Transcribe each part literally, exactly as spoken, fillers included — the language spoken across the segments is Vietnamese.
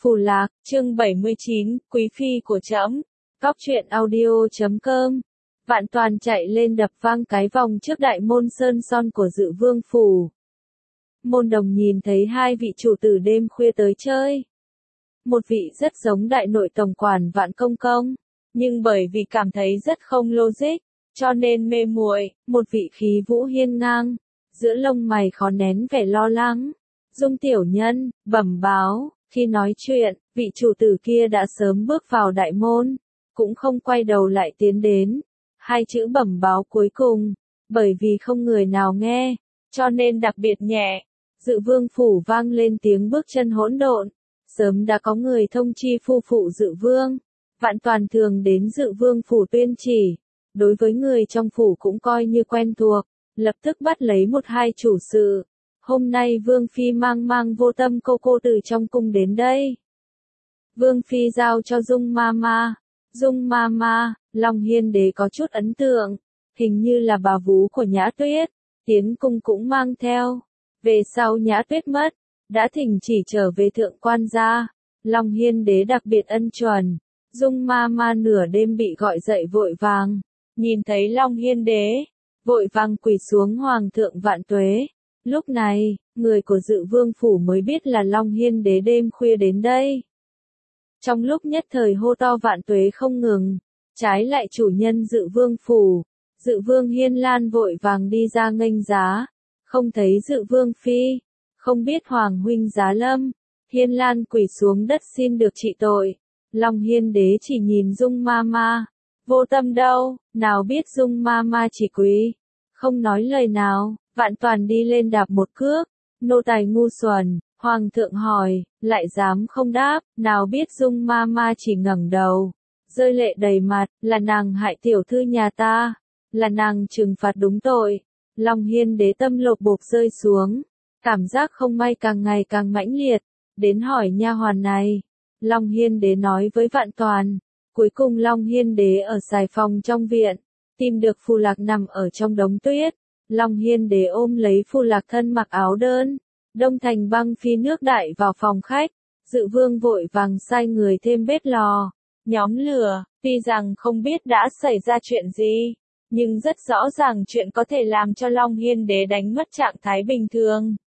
Phù Lạc, chương bảy mươi chín, Quý Phi của trẫm. Cóc truyện audio chấm com. Vạn Toàn chạy lên đập vang cái vòng trước đại môn sơn son của Dự Vương phủ. Môn đồng nhìn thấy hai vị chủ tử đêm khuya tới chơi. Một vị rất giống đại nội tổng quản Vạn Công Công, nhưng bởi vì cảm thấy rất không logic, cho nên mê muội. Một vị khí vũ hiên ngang, giữa lông mày khó nén vẻ lo lắng. Dung tiểu nhân, bẩm báo. Khi nói chuyện, vị chủ tử kia đã sớm bước vào đại môn, cũng không quay đầu lại tiến đến. Hai chữ bẩm báo cuối cùng, bởi vì không người nào nghe, cho nên đặc biệt nhẹ. Dự Vương phủ vang lên tiếng bước chân hỗn độn. Sớm đã có người thông chi phu phụ Dự Vương. Vạn Toàn thường đến Dự Vương phủ tuyên chỉ, đối với người trong phủ cũng coi như quen thuộc, lập tức bắt lấy một hai chủ sự. Hôm nay Vương Phi mang mang Vô Tâm cô cô từ trong cung đến đây. Vương Phi giao cho Dung Mama. Dung Mama, Long Hiên Đế có chút ấn tượng, hình như là bà vú của Nhã Tuyết, tiến cung cũng mang theo. Về sau Nhã Tuyết mất, đã thỉnh chỉ trở về thượng quan gia. Long Hiên Đế đặc biệt ân chuẩn. Dung Mama nửa đêm bị gọi dậy vội vàng, nhìn thấy Long Hiên Đế, vội vàng quỳ xuống Hoàng thượng vạn tuế. Lúc này, người của Dự Vương phủ mới biết là Long Hiên Đế đêm khuya đến đây. Trong lúc nhất thời hô to vạn tuế không ngừng, trái lại chủ nhân Dự Vương phủ, Dự Vương Hiên Lan vội vàng đi ra nghênh giá, không thấy Dự Vương phi, không biết Hoàng huynh giá lâm. Hiên Lan quỳ xuống đất xin được trị tội. Long Hiên Đế chỉ nhìn Dung Mama. Vô Tâm đâu, nào biết Dung Mama chỉ quỳ, không nói lời nào. Vạn Toàn đi lên đạp một cước. Nô tài ngu xuẩn. Hoàng thượng hỏi, lại dám không đáp. Nào biết Dung Mama chỉ ngẩng đầu, rơi lệ đầy mặt. Là nàng hại tiểu thư nhà ta, là nàng trừng phạt đúng tội. Long Hiên Đế tâm lột bột rơi xuống, cảm giác không may càng ngày càng mãnh liệt. Đến hỏi nha hoàn này. Long Hiên Đế nói với Vạn Toàn. Cuối cùng Long Hiên Đế ở xài phòng trong viện, tìm được Phù Lạc nằm ở trong đống tuyết. Long Hiên Đế ôm lấy Phù Lạc thân mặc áo đơn, đông thành băng phi nước đại vào phòng khách. Dự Vương vội vàng sai người thêm bếp lò, nhóm lửa. Tuy rằng không biết đã xảy ra chuyện gì, nhưng rất rõ ràng chuyện có thể làm cho Long Hiên Đế đánh mất trạng thái bình thường.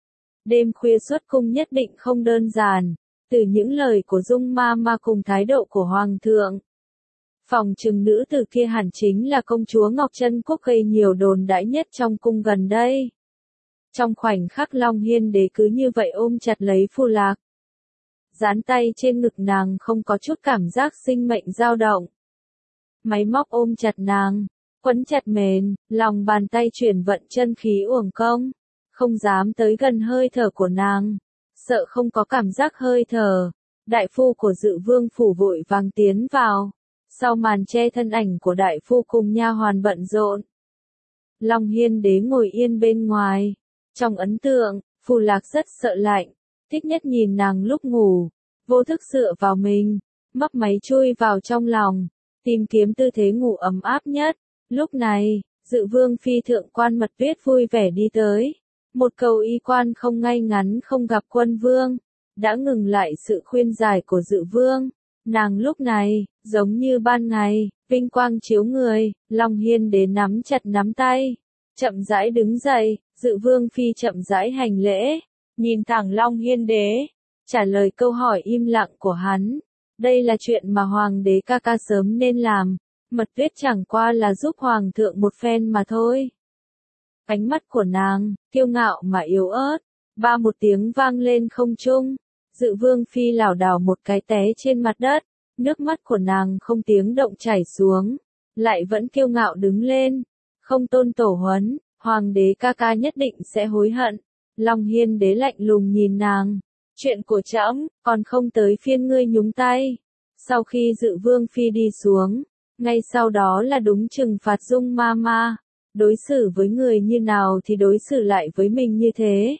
Đêm khuya xuất cung nhất định không đơn giản, từ những lời của Dung Mama cùng thái độ của Hoàng thượng. Phòng trừng nữ tử kia hẳn chính là công chúa Ngọc Trân Quốc gây nhiều đồn đãi nhất trong cung gần đây. Trong khoảnh khắc Long Hiên Đế cứ như vậy ôm chặt lấy Phù Lạc. Dán tay trên ngực nàng không có chút cảm giác sinh mệnh dao động. Máy móc ôm chặt nàng, quấn chặt mền, lòng bàn tay chuyển vận chân khí uổng công, không dám tới gần hơi thở của nàng, sợ không có cảm giác hơi thở. Đại phu của Dự Vương phủ vội vàng tiến vào. Sau màn che thân ảnh của đại phu cùng nha hoàn bận rộn. Long Hiên Đế ngồi yên bên ngoài. Trong ấn tượng, Phù Lạc rất sợ lạnh, thích nhất nhìn nàng lúc ngủ, vô thức dựa vào mình, mấp máy chui vào trong lòng, tìm kiếm tư thế ngủ ấm áp nhất. Lúc này, Dự Vương phi thượng quan Mật Tuyết vui vẻ đi tới. Một cầu y quan không ngay ngắn không gặp quân vương, đã ngừng lại sự khuyên giải của Dự Vương. Nàng lúc này, giống như ban ngày, vinh quang chiếu người. Long Hiên Đế nắm chặt nắm tay, chậm rãi đứng dậy. Dự Vương phi chậm rãi hành lễ, nhìn thẳng Long Hiên Đế, trả lời câu hỏi im lặng của hắn. Đây là chuyện mà Hoàng đế ca ca sớm nên làm, Mật Tuyết chẳng qua là giúp Hoàng thượng một phen mà thôi. Ánh mắt của nàng, kiêu ngạo mà yếu ớt, ba một tiếng vang lên không trung. Dự Vương phi lảo đảo một cái té trên mặt đất, nước mắt của nàng không tiếng động chảy xuống, lại vẫn kiêu ngạo đứng lên. Không tôn tổ huấn, Hoàng đế ca ca nhất định sẽ hối hận. Long Hiên Đế lạnh lùng nhìn nàng. Chuyện của trẫm, còn không tới phiên ngươi nhúng tay. Sau khi Dự Vương phi đi xuống, ngay sau đó là đúng trừng phạt Dung Mama. Đối xử với người như nào thì đối xử lại với mình như thế.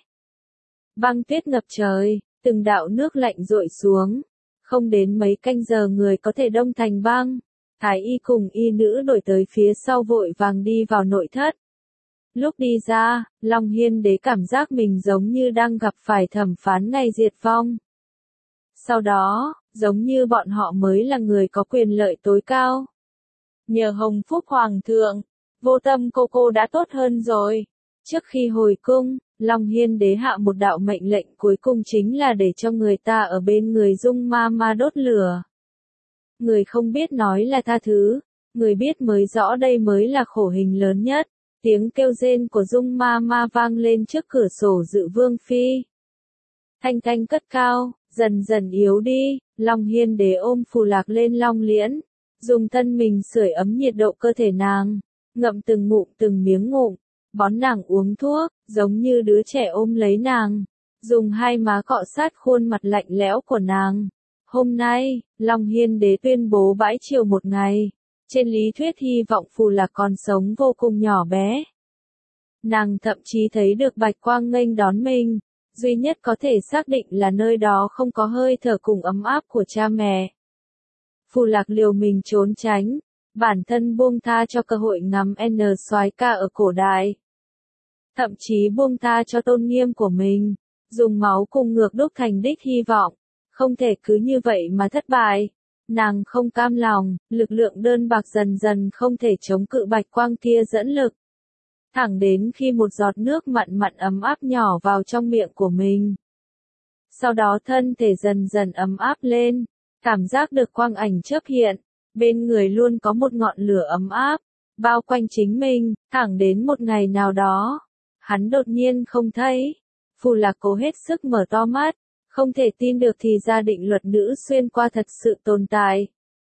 Băng tuyết ngập trời, từng đạo nước lạnh dội xuống. Không đến mấy canh giờ người có thể đông thành băng. Thái y cùng y nữ đổi tới phía sau vội vàng đi vào nội thất. Lúc đi ra, Long Hiên Đế cảm giác mình giống như đang gặp phải thẩm phán ngày diệt vong. Sau đó, giống như bọn họ mới là người có quyền lợi tối cao. Nhờ hồng phúc hoàng thượng, Vô Tâm cô cô đã tốt hơn rồi. Trước khi hồi cung, Long Hiên đế hạ một đạo mệnh lệnh cuối cùng chính là để cho người ta ở bên người Dung Ma Ma đốt lửa. Người không biết nói là tha thứ, người biết mới rõ đây mới là khổ hình lớn nhất. Tiếng kêu rên của Dung Ma Ma vang lên trước cửa sổ Dự Vương phi. Thanh thanh cất cao, dần dần yếu đi, Long Hiên đế ôm Phù Lạc lên long liễn, dùng thân mình sưởi ấm nhiệt độ cơ thể nàng, ngậm từng ngụm từng miếng ngụm, bón nàng uống thuốc, giống như đứa trẻ ôm lấy nàng, dùng hai má cọ sát khuôn mặt lạnh lẽo của nàng. Hôm nay, Long Hiên đế tuyên bố bãi triều một ngày, trên lý thuyết hy vọng Phù Lạc còn sống vô cùng nhỏ bé. Nàng thậm chí thấy được bạch quang nghênh đón mình, duy nhất có thể xác định là nơi đó không có hơi thở cùng ấm áp của cha mẹ. Phù Lạc liều mình trốn tránh, bản thân buông tha cho cơ hội ngắm N soái ca ở cổ đại. Thậm chí buông tha cho tôn nghiêm của mình, dùng máu cùng ngược đúc thành đích hy vọng, không thể cứ như vậy mà thất bại. Nàng không cam lòng, lực lượng đơn bạc dần dần không thể chống cự bạch quang kia dẫn lực. Thẳng đến khi một giọt nước mặn mặn ấm áp nhỏ vào trong miệng của mình. Sau đó thân thể dần dần ấm áp lên, cảm giác được quang ảnh chớp hiện, bên người luôn có một ngọn lửa ấm áp, bao quanh chính mình, thẳng đến một ngày nào đó. Hắn đột nhiên không thấy. Phù Lạc cố hết sức mở to mắt, không thể tin được thì ra định luật nữ xuyên qua thật sự tồn tại.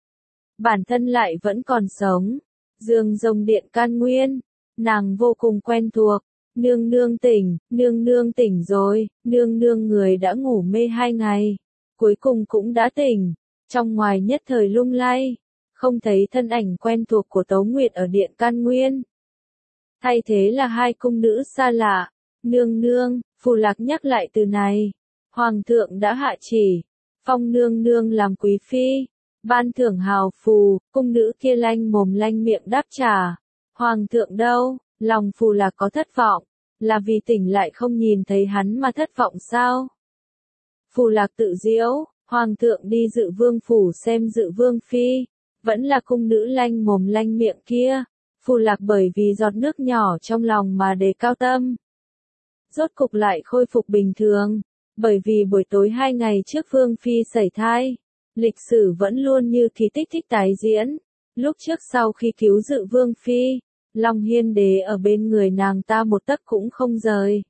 Bản thân lại vẫn còn sống. Dương rồng điện can nguyên. Nàng vô cùng quen thuộc. Nương nương tỉnh, nương nương tỉnh rồi, nương nương người đã ngủ mê hai ngày. Cuối cùng cũng đã tỉnh. Trong ngoài nhất thời lung lay. Không thấy thân ảnh quen thuộc của Tấu Nguyệt ở điện can nguyên. Thay thế là hai cung nữ xa lạ. Nương nương, Phù Lạc nhắc lại từ này. Hoàng thượng đã hạ chỉ, phong nương nương làm quý phi, ban thưởng hào phù, cung nữ kia lanh mồm lanh miệng đáp trả. Hoàng thượng đâu? Lòng Phù Lạc có thất vọng, là vì tỉnh lại không nhìn thấy hắn mà thất vọng sao? Phù Lạc tự giễu, hoàng thượng đi Dự Vương phủ xem Dự Vương phi, vẫn là cung nữ lanh mồm lanh miệng kia. Phù Lạc bởi vì giọt nước nhỏ trong lòng mà đề cao tâm. Rốt cục lại khôi phục bình thường. Bởi vì buổi tối hai ngày trước Vương Phi sảy thai, lịch sử vẫn luôn như kỳ tích thích tái diễn. Lúc trước sau khi cứu Dự Vương Phi, Long Hiên đế ở bên người nàng ta một tấc cũng không rời.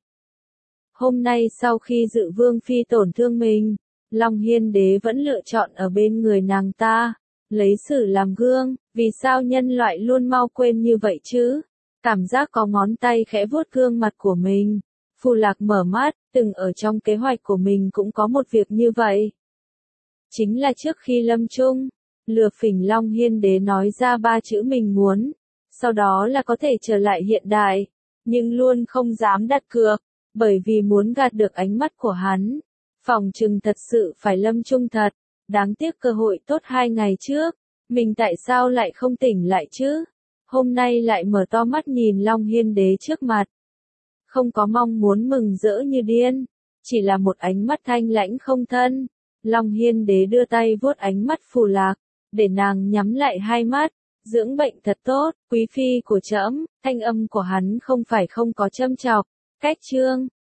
Hôm nay sau khi Dự Vương Phi tổn thương mình, Long Hiên đế vẫn lựa chọn ở bên người nàng ta, lấy sử làm gương. Vì sao nhân loại luôn mau quên như vậy chứ? Cảm giác có ngón tay khẽ vuốt gương mặt của mình. Phù Lạc mở mắt, từng ở trong kế hoạch của mình cũng có một việc như vậy. Chính là trước khi lâm chung, lừa phỉnh Long Hiên đế nói ra ba chữ mình muốn, sau đó là có thể trở lại hiện đại, nhưng luôn không dám đặt cược, bởi vì muốn gạt được ánh mắt của hắn. Phòng trừng thật sự phải lâm chung thật, đáng tiếc cơ hội tốt hai ngày trước, mình tại sao lại không tỉnh lại chứ? Hôm nay lại mở to mắt nhìn Long Hiên đế trước mặt. Không có mong muốn mừng rỡ như điên, chỉ là một ánh mắt thanh lãnh không thân. Long Hiên đế đưa tay vuốt ánh mắt Phù Lạc, để nàng nhắm lại hai mắt, dưỡng bệnh thật tốt, quý phi của trẫm. Thanh âm của hắn không phải không có châm chọc, cách trương,